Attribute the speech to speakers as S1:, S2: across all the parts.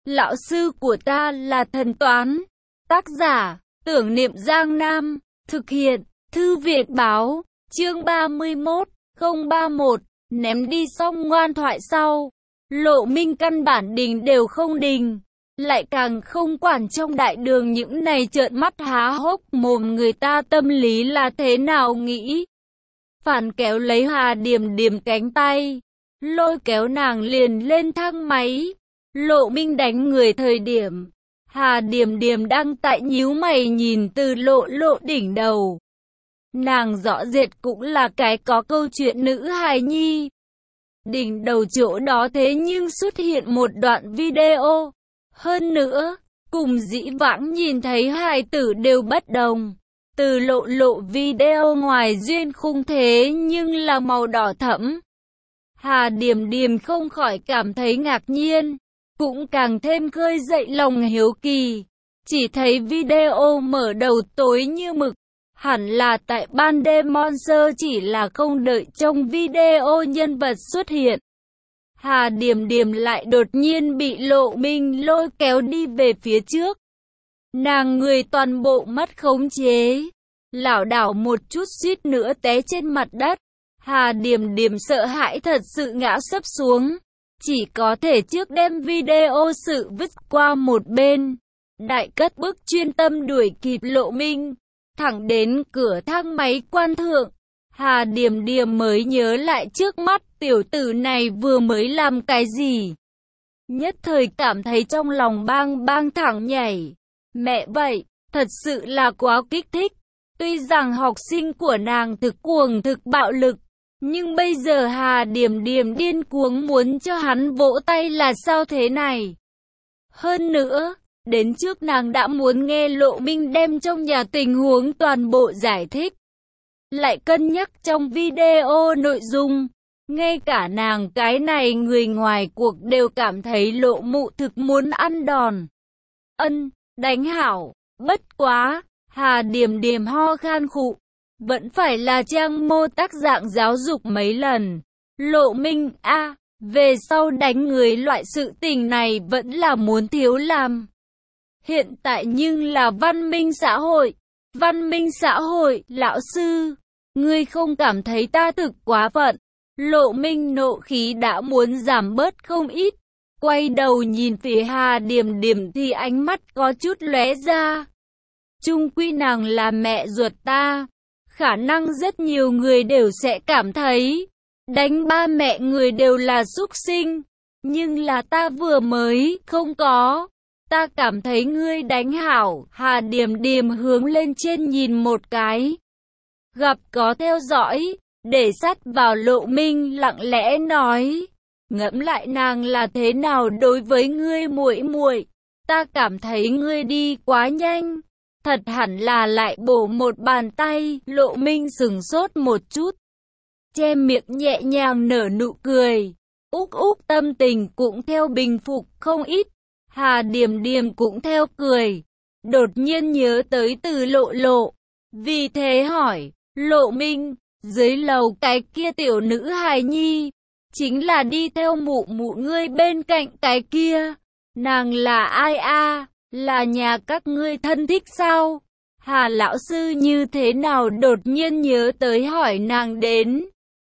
S1: Lão sư của ta là thần toán. Tác giả, Tưởng Niệm Giang Nam. Thực hiện, Thư viện báo. Chương 31, 031. Ném đi xong ngoan thoại sau. Lộ Minh căn bản đình đều không đình, lại càng không quản trong đại đường những này trợn mắt há hốc mồm người ta tâm lý là thế nào nghĩ. Phản kéo lấy Hà Điềm Điềm cánh tay, lôi kéo nàng liền lên thang máy. Lộ Minh đánh người thời điểm, Hà Điềm Điềm đang tại nhíu mày nhìn Từ Lộ Lộ đỉnh đầu. Nàng rõ rệt cũng là cái có câu chuyện nữ hài nhi. Đỉnh đầu chỗ đó thế nhưng xuất hiện một đoạn video. Hơn nữa, cùng dĩ vãng nhìn thấy hài tử đều bất đồng. Từ Lộ Lộ video ngoài duyên khung thế nhưng là màu đỏ thẫm. Hà Điềm Điềm không khỏi cảm thấy ngạc nhiên, cũng càng thêm khơi dậy lòng hiếu kỳ. Chỉ thấy video mở đầu tối như mực, hẳn là tại ban đêm Monster chỉ là không đợi trong video nhân vật xuất hiện. Hà Điềm Điềm lại đột nhiên bị Lộ Minh lôi kéo đi về phía trước. Nàng người toàn bộ mất khống chế, lảo đảo một chút suýt nữa té trên mặt đất. Hà Điềm Điềm sợ hãi thật sự ngã sấp xuống, chỉ có thể trước đem video sự vứt qua một bên. Đại cất bước chuyên tâm đuổi kịp Lộ Minh, thẳng đến cửa thang máy quan thượng. Hà Điềm Điềm mới nhớ lại trước mắt tiểu tử này vừa mới làm cái gì. Nhất thời cảm thấy trong lòng bang bang thẳng nhảy. Mẹ vậy, thật sự là quá kích thích. Tuy rằng học sinh của nàng thực cuồng thực bạo lực, nhưng bây giờ Hà Điềm Điềm điên cuồng muốn cho hắn vỗ tay là sao thế này. Hơn nữa, đến trước nàng đã muốn nghe Lộ Minh đem trong nhà tình huống toàn bộ giải thích. Lại cân nhắc trong video nội dung, ngay cả nàng cái này người ngoài cuộc đều cảm thấy Lộ Mụ thực muốn ăn đòn. Đánh hảo, bất quá, Hà Điềm Điềm ho khan khụ, vẫn phải là trang mô tác dạng giáo dục mấy lần. Lộ Minh về sau đánh người loại sự tình này vẫn là muốn thiếu làm. Hiện tại nhưng là văn minh xã hội. Văn minh xã hội, lão sư, ngươi không cảm thấy ta thực quá phận. Lộ Minh nộ khí đã muốn giảm bớt không ít. Quay đầu nhìn phía Hà Điềm Điềm thì ánh mắt có chút lóe ra. Chung quy nàng là mẹ ruột ta. Khả năng rất nhiều người đều sẽ cảm thấy đánh ba mẹ người đều là súc sinh. Nhưng là ta vừa mới không có. Ta cảm thấy ngươi đánh hảo. Hà Điềm Điềm hướng lên trên nhìn một cái. Gặp có theo dõi, để sát vào Lộ Minh lặng lẽ nói. Ngẫm lại nàng là thế nào đối với ngươi muội muội, ta cảm thấy ngươi đi quá nhanh. Thật hẳn là lại bổ một bàn tay. Lộ Minh sừng sốt một chút, che miệng nhẹ nhàng nở nụ cười. Úc úc tâm tình cũng theo bình phục không ít. Hà Điềm Điềm cũng theo cười. Đột nhiên nhớ tới Từ Lộ Lộ, vì thế hỏi, Lộ Minh, dưới lầu cái kia tiểu nữ hài nhi, chính là đi theo mụ mụ ngươi bên cạnh cái kia. Nàng là ai a? Là nhà các ngươi thân thích sao? Hà lão sư như thế nào đột nhiên nhớ tới hỏi nàng đến.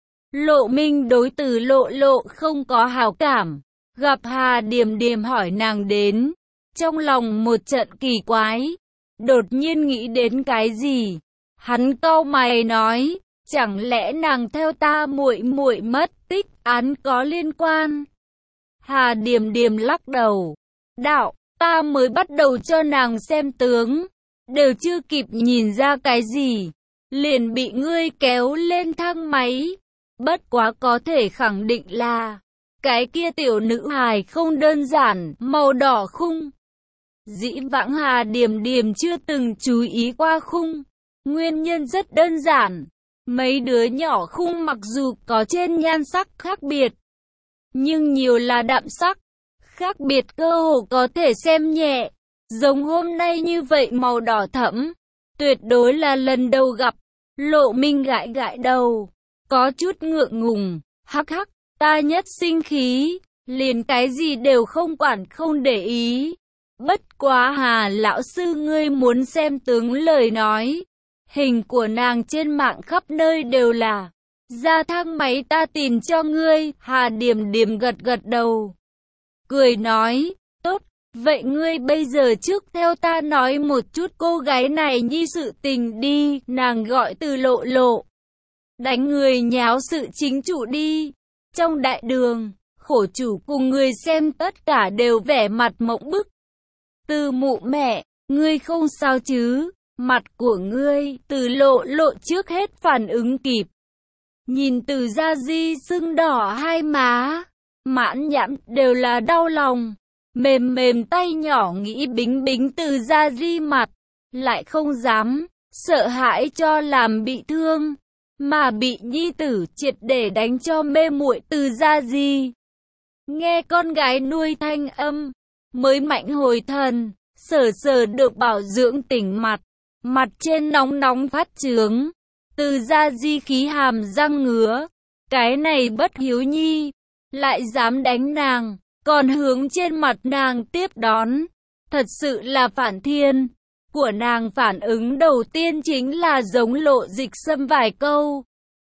S1: Lộ Minh đối Từ Lộ Lộ không có hảo cảm. Gặp Hà Điềm Điềm hỏi nàng đến, trong lòng một trận kỳ quái. Đột nhiên nghĩ đến cái gì? Hắn cau mày nói, chẳng lẽ nàng theo ta muội muội mất tích án có liên quan? Hà Điềm Điềm lắc đầu, đạo, ta mới bắt đầu cho nàng xem tướng, đều chưa kịp nhìn ra cái gì, liền bị ngươi kéo lên thang máy. Bất quá có thể khẳng định là cái kia tiểu nữ hài không đơn giản, màu đỏ khung. Dĩ vãng Hà Điềm Điềm chưa từng chú ý qua khung. Nguyên nhân rất đơn giản. Mấy đứa nhỏ khung mặc dù có trên nhan sắc khác biệt, nhưng nhiều là đạm sắc. Khác biệt cơ hồ có thể xem nhẹ. Giống hôm nay như vậy màu đỏ thẫm, tuyệt đối là lần đầu gặp. Lộ Minh gãi gãi đầu, có chút ngượng ngùng. Hắc hắc, ta nhất sinh khí, liền cái gì đều không quản không để ý. Bất quá Hà lão sư ngươi muốn xem tướng lời nói. Hình của nàng trên mạng khắp nơi đều là. Ra thang máy ta tìm cho ngươi. Hà Điềm Điềm gật gật đầu. Cười nói, tốt, vậy ngươi bây giờ trước theo ta nói một chút cô gái này nhi sự tình đi. Nàng gọi Từ Lộ Lộ. Đánh người nháo sự chính chủ đi. Trong đại đường, khổ chủ cùng người xem tất cả đều vẻ mặt mộng bức. Từ mụ mẹ, ngươi không sao chứ? Mặt của ngươi, Từ Lộ Lộ trước hết phản ứng kịp. Nhìn Từ Gia Di sưng đỏ hai má, mãn nhãn đều là đau lòng. Mềm mềm tay nhỏ nghĩ bính bính Từ Gia Di mặt, lại không dám, sợ hãi cho làm bị thương, mà bị nhi tử triệt để đánh cho mê muội. Từ Gia Di nghe con gái nuôi thanh âm, mới mạnh hồi thần, sờ sờ được bảo dưỡng tỉnh mặt, mặt trên nóng nóng phát chướng. Từ Gia Di khí hàm răng ngứa, cái này bất hiếu nhi, lại dám đánh nàng, còn hướng trên mặt nàng tiếp đón, thật sự là phản thiên. Của nàng phản ứng đầu tiên chính là giống Lộ Dịch Sâm vài câu,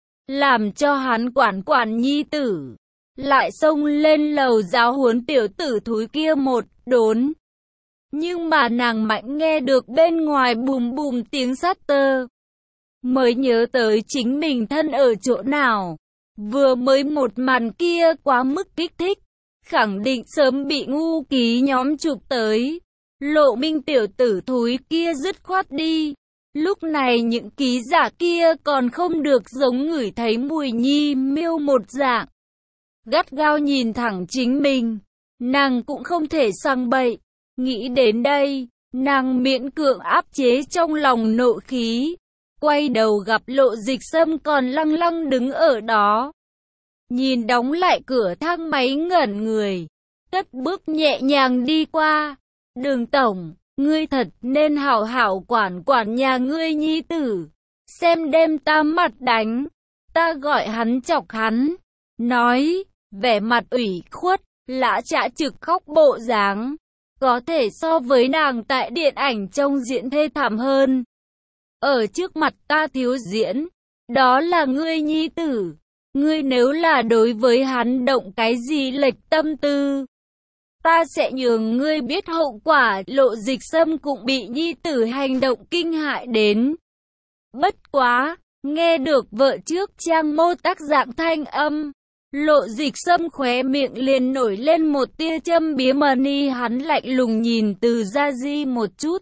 S1: làm cho hắn quản quản nhi tử, lại xông lên lầu giáo huấn tiểu tử thúi kia một đốn. Nhưng mà nàng mạnh nghe được bên ngoài bùm bùm tiếng sắt tơ, mới nhớ tới chính mình thân ở chỗ nào. Vừa mới một màn kia quá mức kích thích, khẳng định sớm bị ngu ký nhóm chụp tới. Lộ Minh tiểu tử thúi kia dứt khoát đi. Lúc này những ký giả kia còn không được giống ngửi thấy mùi nhi miêu một dạng, gắt gao nhìn thẳng chính mình. Nàng cũng không thể sang bậy. Nghĩ đến đây, nàng miễn cưỡng áp chế trong lòng nộ khí, quay đầu gặp Lộ Dịch Sâm còn lăng lăng đứng ở đó. Nhìn đóng lại cửa thang máy ngẩn người, cất bước nhẹ nhàng đi qua. Đường tổng, ngươi thật nên hảo hảo quản quản nhà ngươi nhi tử, xem đem ta mặt đánh. Ta gọi hắn chọc hắn, nói, vẻ mặt ủy khuất, lã chã trực khóc bộ dáng, có thể so với nàng tại điện ảnh trông diễn thê thảm hơn. Ở trước mặt ta thiếu diễn, đó là ngươi nhi tử, ngươi nếu là đối với hắn động cái gì lệch tâm tư, ta sẽ nhường ngươi biết hậu quả. Lộ Dịch Sâm cũng bị nhi tử hành động kinh hại đến. Bất quá, nghe được vợ trước trang mô tác dạng thanh âm, Lộ Dịch Sâm khóe miệng liền nổi lên một tia châm biếm mani. Hắn lạnh lùng nhìn Từ Gia Di một chút,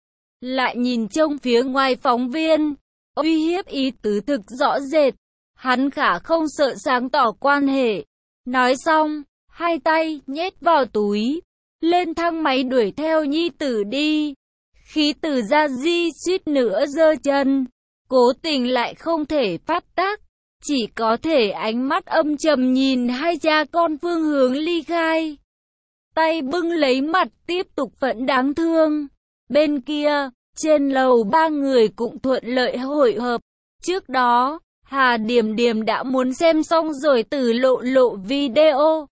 S1: lại nhìn trông phía ngoài phóng viên, uy hiếp ý tứ thực rõ rệt. Hắn khả không sợ sáng tỏ quan hệ. Nói xong, hai tay nhét vào túi, lên thang máy đuổi theo nhi tử đi. Khi Từ Gia Di suýt nữa giơ chân, cố tình lại không thể phát tác, chỉ có thể ánh mắt âm trầm nhìn hai cha con phương hướng ly khai. Tay bưng lấy mặt tiếp tục vẫn đáng thương. Bên kia, trên lầu ba người cũng thuận lợi hội hợp. Trước đó, Hà Điềm Điềm đã muốn xem xong rồi Từ Lộ Lộ video.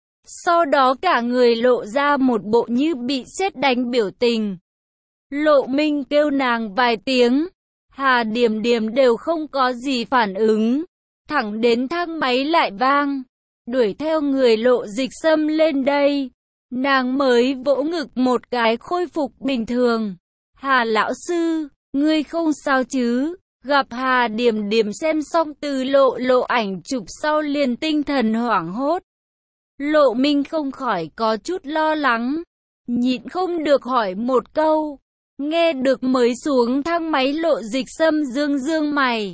S1: Sau đó cả người lộ ra một bộ như bị sét đánh biểu tình. Lộ Minh kêu nàng vài tiếng, Hà Điềm Điềm đều không có gì phản ứng. Thẳng đến thang máy lại vang, đuổi theo người Lộ Dịch Sâm lên đây, nàng mới vỗ ngực một cái khôi phục bình thường. Hà lão sư, ngươi không sao chứ? Gặp Hà Điềm Điềm xem xong Từ Lộ Lộ ảnh chụp sau liền tinh thần hoảng hốt. Lộ Minh không khỏi có chút lo lắng, nhịn không được hỏi một câu. Nghe được mới xuống thang máy Lộ Dịch Sâm dương dương mày,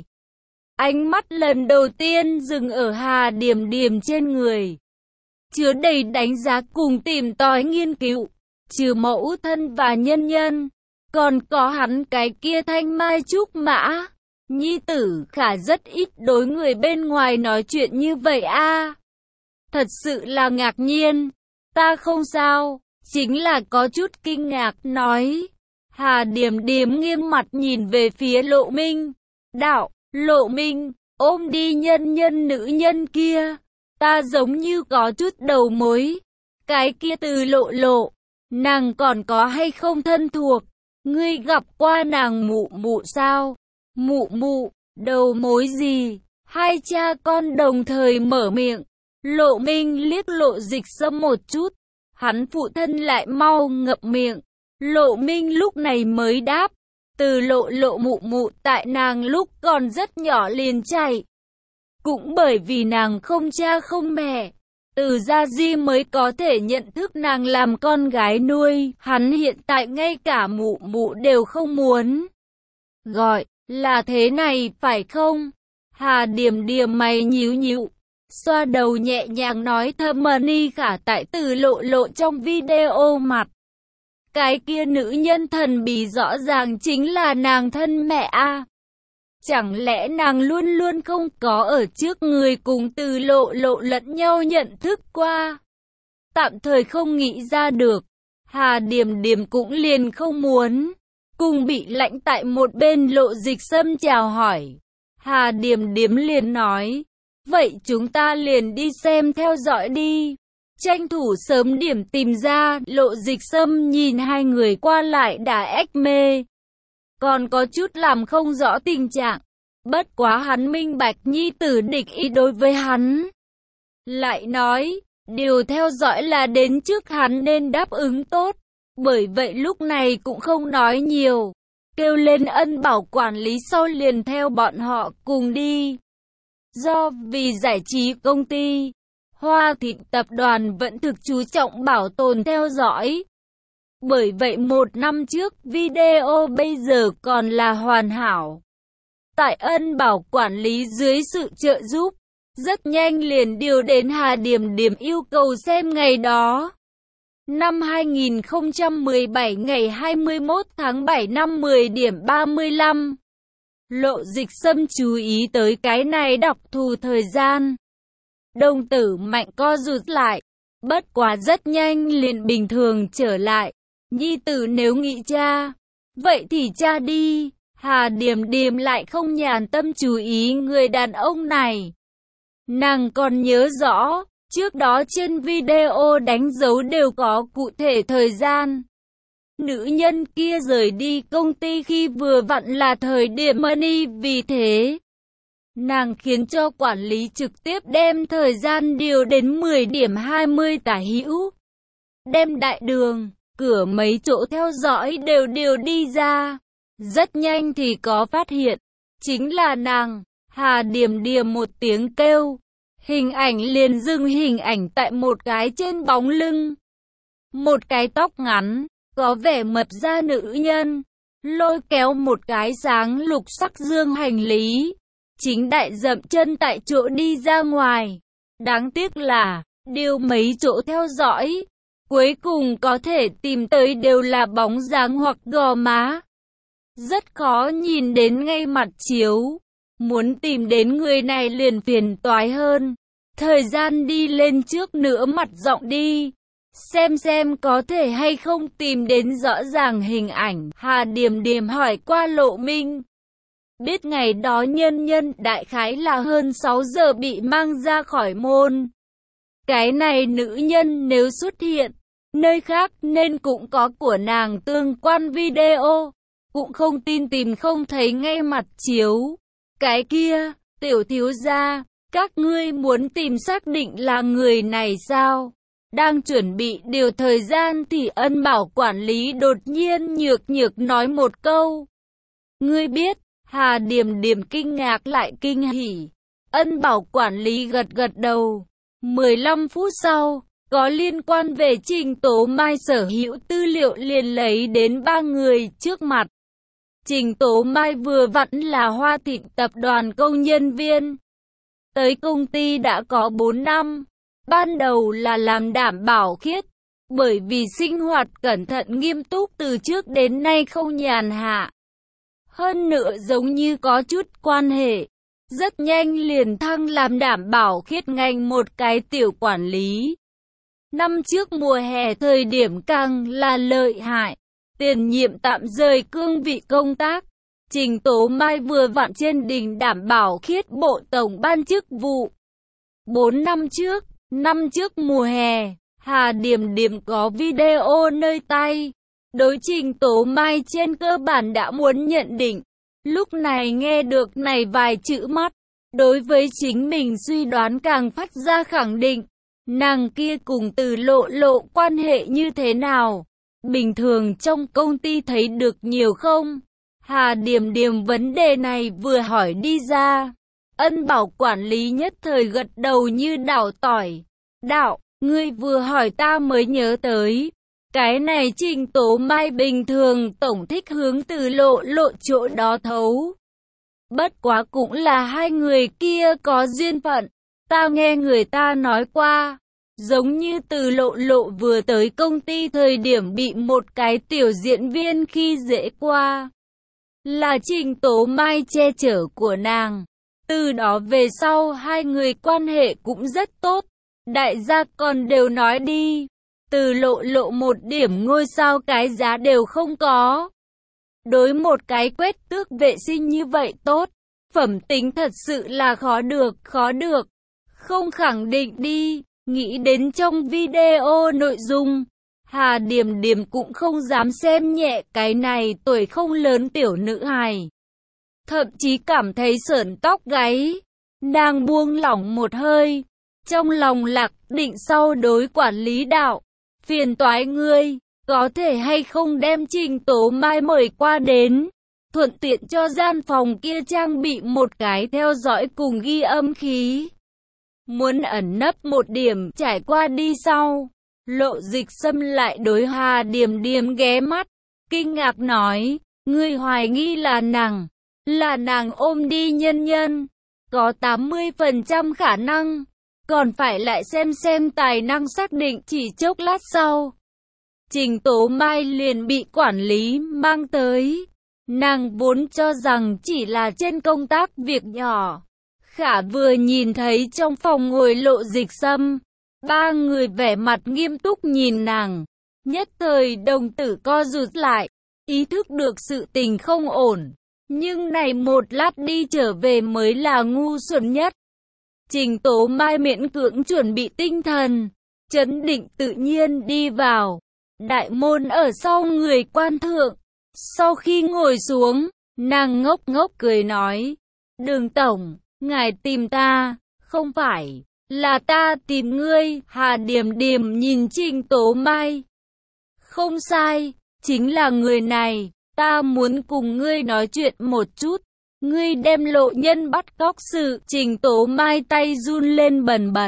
S1: ánh mắt lần đầu tiên dừng ở Hà Điềm Điềm trên người, chứa đầy đánh giá cùng tìm tòi nghiên cứu. Trừ mẫu thân và nhân nhân, còn có hắn cái kia thanh mai trúc mã. Nhi tử khả rất ít đối người bên ngoài nói chuyện như vậy a. Thật sự là ngạc nhiên. Ta không sao, chính là có chút kinh ngạc. Nói. Hà Điềm Điềm nghiêm mặt nhìn về phía Lộ Minh. Đạo, Lộ Minh, ôm đi nhân nhân nữ nhân kia. Ta giống như có chút đầu mối. Cái kia Từ Lộ Lộ, nàng còn có hay không thân thuộc? Ngươi gặp qua nàng mụ mụ sao? Mụ mụ, đầu mối gì? Hai cha con đồng thời mở miệng. Lộ Minh liếc Lộ Dịch Sâm một chút. Hắn phụ thân lại mau ngậm miệng. Lộ Minh lúc này mới đáp. Từ Lộ Lộ mụ mụ tại nàng lúc còn rất nhỏ liền chạy. Cũng bởi vì nàng không cha không mẹ, Từ Gia Di mới có thể nhận thức nàng làm con gái nuôi. Hắn hiện tại ngay cả mụ mụ đều không muốn gọi. Là thế này phải không? Hà Điềm Điềm mày nhíu nhíu, xoa đầu nhẹ nhàng nói thầm Ni Khả tại Từ Lộ Lộ trong video mặt. Cái kia nữ nhân thần bí rõ ràng chính là nàng thân mẹ a. Chẳng lẽ nàng luôn luôn không có ở trước người cùng Từ Lộ Lộ lẫn nhau nhận thức qua? Tạm thời không nghĩ ra được. Hà Điềm Điềm cũng liền không muốn cùng bị lãnh tại một bên Lộ Dịch Sâm chào hỏi. Hà Điềm Điềm liền nói, vậy chúng ta liền đi xem theo dõi đi. Tranh thủ sớm điểm tìm ra. Lộ Dịch Sâm nhìn hai người qua lại đã ếch mê, còn có chút làm không rõ tình trạng. Bất quá hắn minh bạch nhi tử địch ý đối với hắn. Lại nói, điều theo dõi là đến trước hắn nên đáp ứng tốt. Bởi vậy lúc này cũng không nói nhiều. Kêu lên Ân Bảo quản lý sau liền theo bọn họ cùng đi. Do vì giải trí công ty, Hoa Thịnh tập đoàn vẫn thực chú trọng bảo tồn theo dõi. Bởi vậy một năm trước video bây giờ còn là hoàn hảo. Tại Ân Bảo quản lý dưới sự trợ giúp, rất nhanh liền điều đến Hà Điềm Điềm yêu cầu xem ngày đó. Năm 2017 ngày 21 tháng 7 năm 10 điểm 35. Lộ Dịch Sâm chú ý tới cái này đặc thù thời gian. Đồng tử mạnh co rụt lại. Bất quá rất nhanh liền bình thường trở lại. Nhi tử nếu nghĩ cha, vậy thì cha đi. Hà Điềm Điềm lại không nhàn tâm chú ý người đàn ông này. Nàng còn nhớ rõ, trước đó trên video đánh dấu đều có cụ thể thời gian. Nữ nhân kia rời đi công ty khi vừa vặn là thời điểm money, vì thế nàng khiến cho quản lý trực tiếp đem thời gian điều đến 10 điểm 20 tả hữu. Đem đại đường, cửa mấy chỗ theo dõi đều điều đi ra. Rất nhanh thì có phát hiện, chính là nàng. Hà Điềm Điềm một tiếng kêu, hình ảnh liền dừng hình ảnh tại một cái trên bóng lưng. Một cái tóc ngắn, có vẻ mập ra nữ nhân, lôi kéo một cái sáng lục sắc dương hành lý. Chính đại dậm chân tại chỗ đi ra ngoài. Đáng tiếc là, điều mấy chỗ theo dõi, cuối cùng có thể tìm tới đều là bóng dáng hoặc gò má. Rất khó nhìn đến ngay mặt chiếu. Muốn tìm đến người này liền phiền toái hơn. Thời gian đi lên trước nữa mặt giọng đi. Xem có thể hay không tìm đến rõ ràng hình ảnh. Hà Điềm Điềm hỏi qua Lộ Minh. Biết ngày đó nhân đại khái là hơn 6 giờ bị mang ra khỏi môn. Cái này nữ nhân nếu xuất hiện nơi khác nên cũng có của nàng tương quan video. Cũng không tin tìm không thấy ngay mặt chiếu. Cái kia, tiểu thiếu gia, các ngươi muốn tìm xác định là người này sao? Đang chuẩn bị điều thời gian thì Ân Bảo quản lý đột nhiên nhược nói một câu. Ngươi biết? Hà Điềm Điềm kinh ngạc lại kinh hỉ. Ân Bảo quản lý gật đầu. 15 phút sau, có liên quan về Trình Tố Mai sở hữu tư liệu liền lấy đến 3 người trước mặt. Trình Tố Mai vừa vặn là Hoa Thịnh tập đoàn công nhân viên. Tới công ty đã có 4 năm. Ban đầu là làm đảm bảo khiết. Bởi vì sinh hoạt cẩn thận nghiêm túc từ trước đến nay không nhàn hạ. Hơn nữa giống như có chút quan hệ. Rất nhanh liền thăng làm đảm bảo khiết ngành một cái tiểu quản lý. Năm trước mùa hè thời điểm càng là lợi hại. Tiền nhiệm tạm rời cương vị công tác. Trình Tố Mai vừa vặn trên đỉnh đảm bảo khiết bộ tổng ban chức vụ. 4 năm trước mùa hè, Hà Điềm Điềm có video nơi tay. Đối Trình Tố Mai trên cơ bản đã muốn nhận định. Lúc này nghe được này vài chữ mắt, đối với chính mình suy đoán càng phát ra khẳng định. Nàng kia cùng Từ Lộ Lộ quan hệ như thế nào? Bình thường trong công ty thấy được nhiều không? Hà Điềm Điềm vấn đề này vừa hỏi đi ra. Ân Bảo quản lý nhất thời gật đầu như đảo tỏi. Đạo, ngươi vừa hỏi ta mới nhớ tới. Cái này Trình Tố Mai bình thường tổng thích hướng Từ Lộ Lộ chỗ đó thấu. Bất quá cũng là hai người kia có duyên phận. Ta nghe người ta nói qua, giống như Từ Lộ Lộ vừa tới công ty thời điểm bị một cái tiểu diễn viên khi dễ qua. Là Trình Tố Mai che chở của nàng. Từ đó về sau hai người quan hệ cũng rất tốt. Đại gia còn đều nói đi. Từ Lộ Lộ một điểm ngôi sao cái giá đều không có. Đối một cái quét tước vệ sinh như vậy tốt. Phẩm tính thật sự là khó được. Không khẳng định đi. Nghĩ đến trong video nội dung, Hà Điềm Điềm cũng không dám xem nhẹ cái này tuổi không lớn tiểu nữ hài. Thậm chí cảm thấy sởn tóc gáy. Nàng buông lỏng một hơi. Trong lòng lạc định sau đối quản lý đạo. Phiền toái ngươi, có thể hay không đem Trình Tố Mai mời qua đến. Thuận tiện cho gian phòng kia trang bị một cái theo dõi cùng ghi âm khí. Muốn ẩn nấp một điểm trải qua đi sau. Lộ Dịch Sâm lại đối Hà Điềm Điềm ghé mắt. Kinh ngạc nói, ngươi hoài nghi là nàng ôm đi nhân nhân. Có 80% khả năng. Còn phải lại xem tài năng xác định chỉ chốc lát sau. Trình Tố Mai liền bị quản lý mang tới. Nàng vốn cho rằng chỉ là trên công tác việc nhỏ. Khả vừa nhìn thấy trong phòng ngồi Lộ Dịch Sâm. Ba người vẻ mặt nghiêm túc nhìn nàng. Nhất thời đồng tử co rụt lại. Ý thức được sự tình không ổn. Nhưng này một lát đi trở về mới là ngu xuẩn nhất. Trình Tố Mai miễn cưỡng chuẩn bị tinh thần, trấn định tự nhiên đi vào. Đại môn ở sau người quan thượng. Sau khi ngồi xuống, nàng ngốc ngốc cười nói, Đường tổng, ngài tìm ta, không phải, là ta tìm ngươi. Hà Điềm Điềm nhìn Trình Tố Mai. Không sai, chính là người này, ta muốn cùng ngươi nói chuyện một chút. Ngươi đem Lộ Nhân bắt cóc sự. Trình Tố Mai tay run lên bần bật.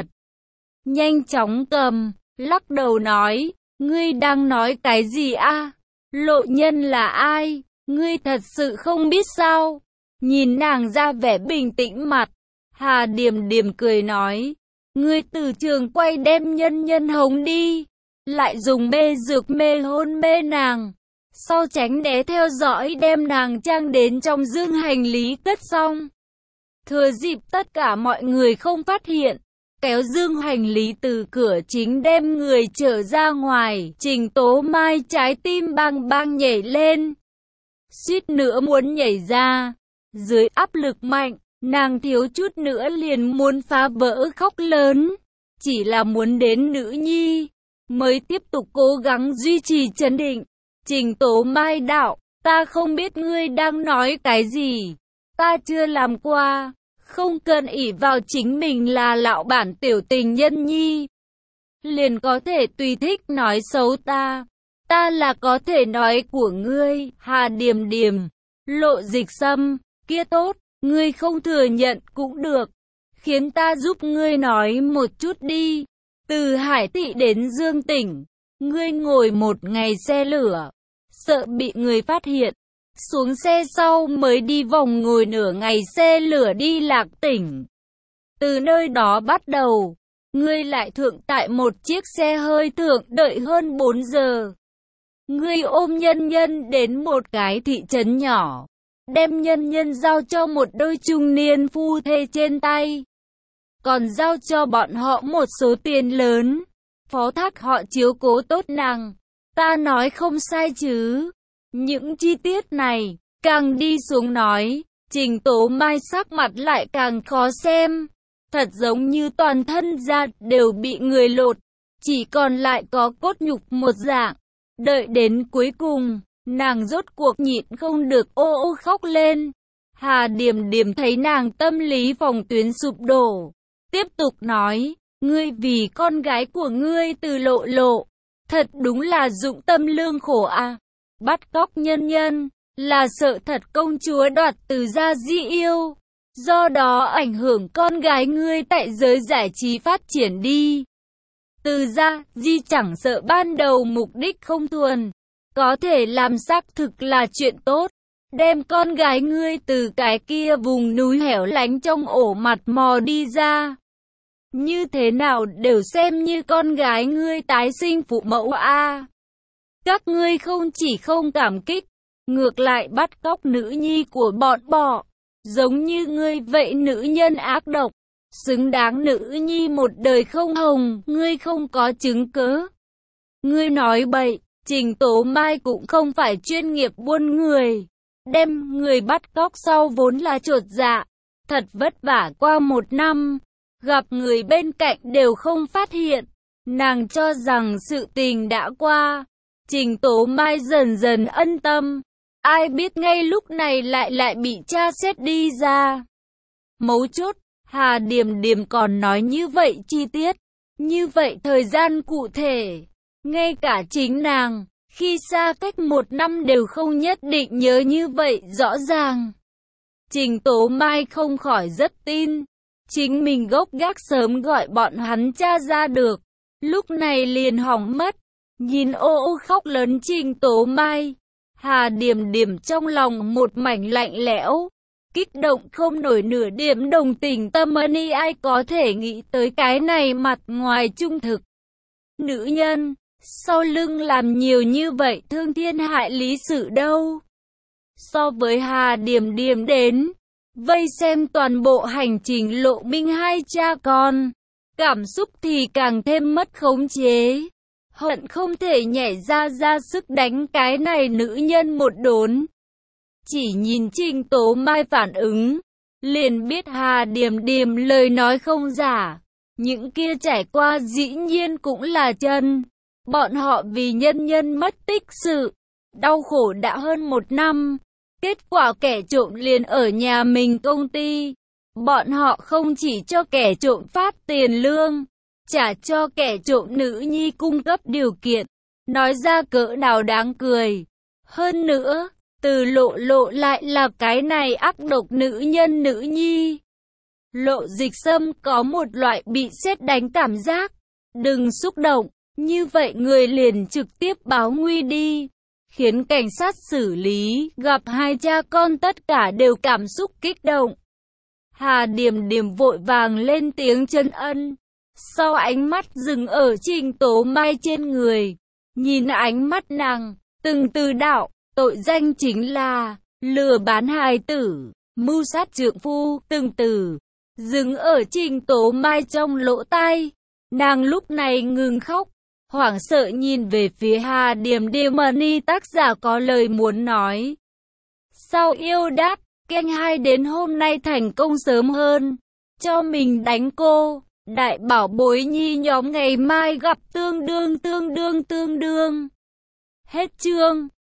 S1: Nhanh chóng cầm, lắc đầu nói, ngươi đang nói cái gì a? Lộ Nhân là ai? Ngươi thật sự không biết sao? Nhìn nàng ra vẻ bình tĩnh mặt, Hà Điềm Điềm cười nói, ngươi từ trường quay đem nhân nhân hống đi, lại dùng mê dược mê hôn mê nàng. Sau tránh né theo dõi đem nàng trang đến trong dương hành lý cất xong. Thừa dịp tất cả mọi người không phát hiện, kéo dương hành lý từ cửa chính đem người trở ra ngoài. Trình Tố Mai trái tim bang bang nhảy lên. Suýt nữa muốn nhảy ra. Dưới áp lực mạnh, nàng thiếu chút nữa liền muốn phá vỡ khóc lớn. Chỉ là muốn đến nữ nhi, mới tiếp tục cố gắng duy trì trấn định. Trình Tố Mai đạo, ta không biết ngươi đang nói cái gì. Ta chưa làm qua. Không cần ỷ vào chính mình là lão bản tiểu tình nhân nhi. Liền có thể tùy thích nói xấu ta. Ta là có thể nói của ngươi. Hà Điềm Điềm, Lộ Dịch Sâm, kia tốt, ngươi không thừa nhận cũng được. Khiến ta giúp ngươi nói một chút đi. Từ Hải Thị đến Dương Tỉnh, ngươi ngồi một ngày xe lửa. Sợ bị người phát hiện, xuống xe sau mới đi vòng ngồi nửa ngày xe lửa đi Lạc Tỉnh. Từ nơi đó bắt đầu, ngươi lại thượng tại một chiếc xe hơi thượng đợi hơn 4 giờ. Ngươi ôm nhân nhân đến một cái thị trấn nhỏ, đem nhân nhân giao cho một đôi trung niên phu thê trên tay. Còn giao cho bọn họ một số tiền lớn, phó thác họ chiếu cố tốt nàng. Ta nói không sai chứ. Những chi tiết này, càng đi xuống nói, Trình Tố Mai sắc mặt lại càng khó xem. thật giống như toàn thân da đều bị người lột, chỉ còn lại có cốt nhục một dạng. Đợi đến cuối cùng, nàng rốt cuộc nhịn không được ô ô khóc lên. Hà Điềm Điềm thấy nàng tâm lý phòng tuyến sụp đổ, tiếp tục nói, ngươi vì con gái của ngươi từ Lộ Lộ, thật đúng là dụng tâm lương khổ à. Bắt cóc nhân nhân, là sợ thật công chúa đoạt từ gia Di yêu, do đó ảnh hưởng con gái ngươi tại giới giải trí phát triển đi. Từ gia Di chẳng sợ ban đầu mục đích không thuần, có thể làm xác thực là chuyện tốt, đem con gái ngươi từ cái kia vùng núi hẻo lánh trong ổ mặt mò đi ra. Như thế nào đều xem như con gái ngươi tái sinh phụ mẫu a. Các ngươi không chỉ không cảm kích, ngược lại bắt cóc nữ nhi của bọn bọ, giống như ngươi vậy nữ nhân ác độc, xứng đáng nữ nhi một đời không hồng, ngươi không có chứng cớ. Ngươi nói bậy, Trình Tố Mai cũng không phải chuyên nghiệp buôn người, đem người bắt cóc sau vốn là chột dạ, thật vất vả qua 1 năm, gặp người bên cạnh đều không phát hiện, nàng cho rằng sự tình đã qua. Trình Tố Mai dần dần ân tâm, ai biết ngay lúc này lại bị tra xét đi ra. Mấu chốt, Hà Điềm Điềm còn nói như vậy chi tiết, như vậy thời gian cụ thể, ngay cả chính nàng, khi xa cách 1 năm đều không nhất định nhớ như vậy rõ ràng. Trình Tố Mai không khỏi rất tin, chính mình gốc gác sớm gọi bọn hắn tra ra được, lúc này liền hỏng mất. Nhìn ô ô khóc lớn Trình Tố Mai, Hà Điềm Điềm trong lòng một mảnh lạnh lẽo, kích động không nổi nửa điểm đồng tình tâm ân. Ai có thể nghĩ tới cái này mặt ngoài trung thực nữ nhân, sau lưng làm nhiều như vậy thương thiên hại lý sự đâu. So với Hà Điềm Điềm đến vây xem toàn bộ hành trình Lộ Minh hai cha con, cảm xúc thì càng thêm mất khống chế, hận không thể nhảy ra sức đánh cái này nữ nhân một đốn. Chỉ nhìn Trình Tố Mai phản ứng, liền biết Hà Điềm Điềm lời nói không giả, những kia trải qua dĩ nhiên cũng là chân. Bọn họ vì nhân nhân mất tích sự, đau khổ đã hơn 1 năm, kết quả kẻ trộm liền ở nhà mình công ty. Bọn họ không chỉ cho kẻ trộm phát tiền lương, trả cho kẻ trộm nữ nhi cung cấp điều kiện, nói ra cỡ nào đáng cười. Hơn nữa, từ Lộ Lộ lại là cái này ác độc nữ nhân nữ nhi. Lộ Dịch Sâm có một loại bị sét đánh cảm giác, đừng xúc động, như vậy người liền trực tiếp báo nguy đi, khiến cảnh sát xử lý. Gặp hai cha con tất cả đều cảm xúc kích động. Hà Điềm Điềm vội vàng lên tiếng trấn an, sau ánh mắt dừng ở Trình Tố Mai trên người, nhìn ánh mắt nàng, từng từ đạo, tội danh chính là lừa bán hài tử, mưu sát trượng phu, từng từ dừng ở Trình Tố Mai trong lỗ tai. Nàng lúc này ngừng khóc, hoảng sợ nhìn về phía Hà Điềm Điềm. Tác giả có lời muốn nói. Sao yêu đát, kênh 2 đến hôm nay thành công sớm hơn, cho mình đánh cô, đại bảo bối nhi nhóm ngày mai gặp tương đương. Hết chương.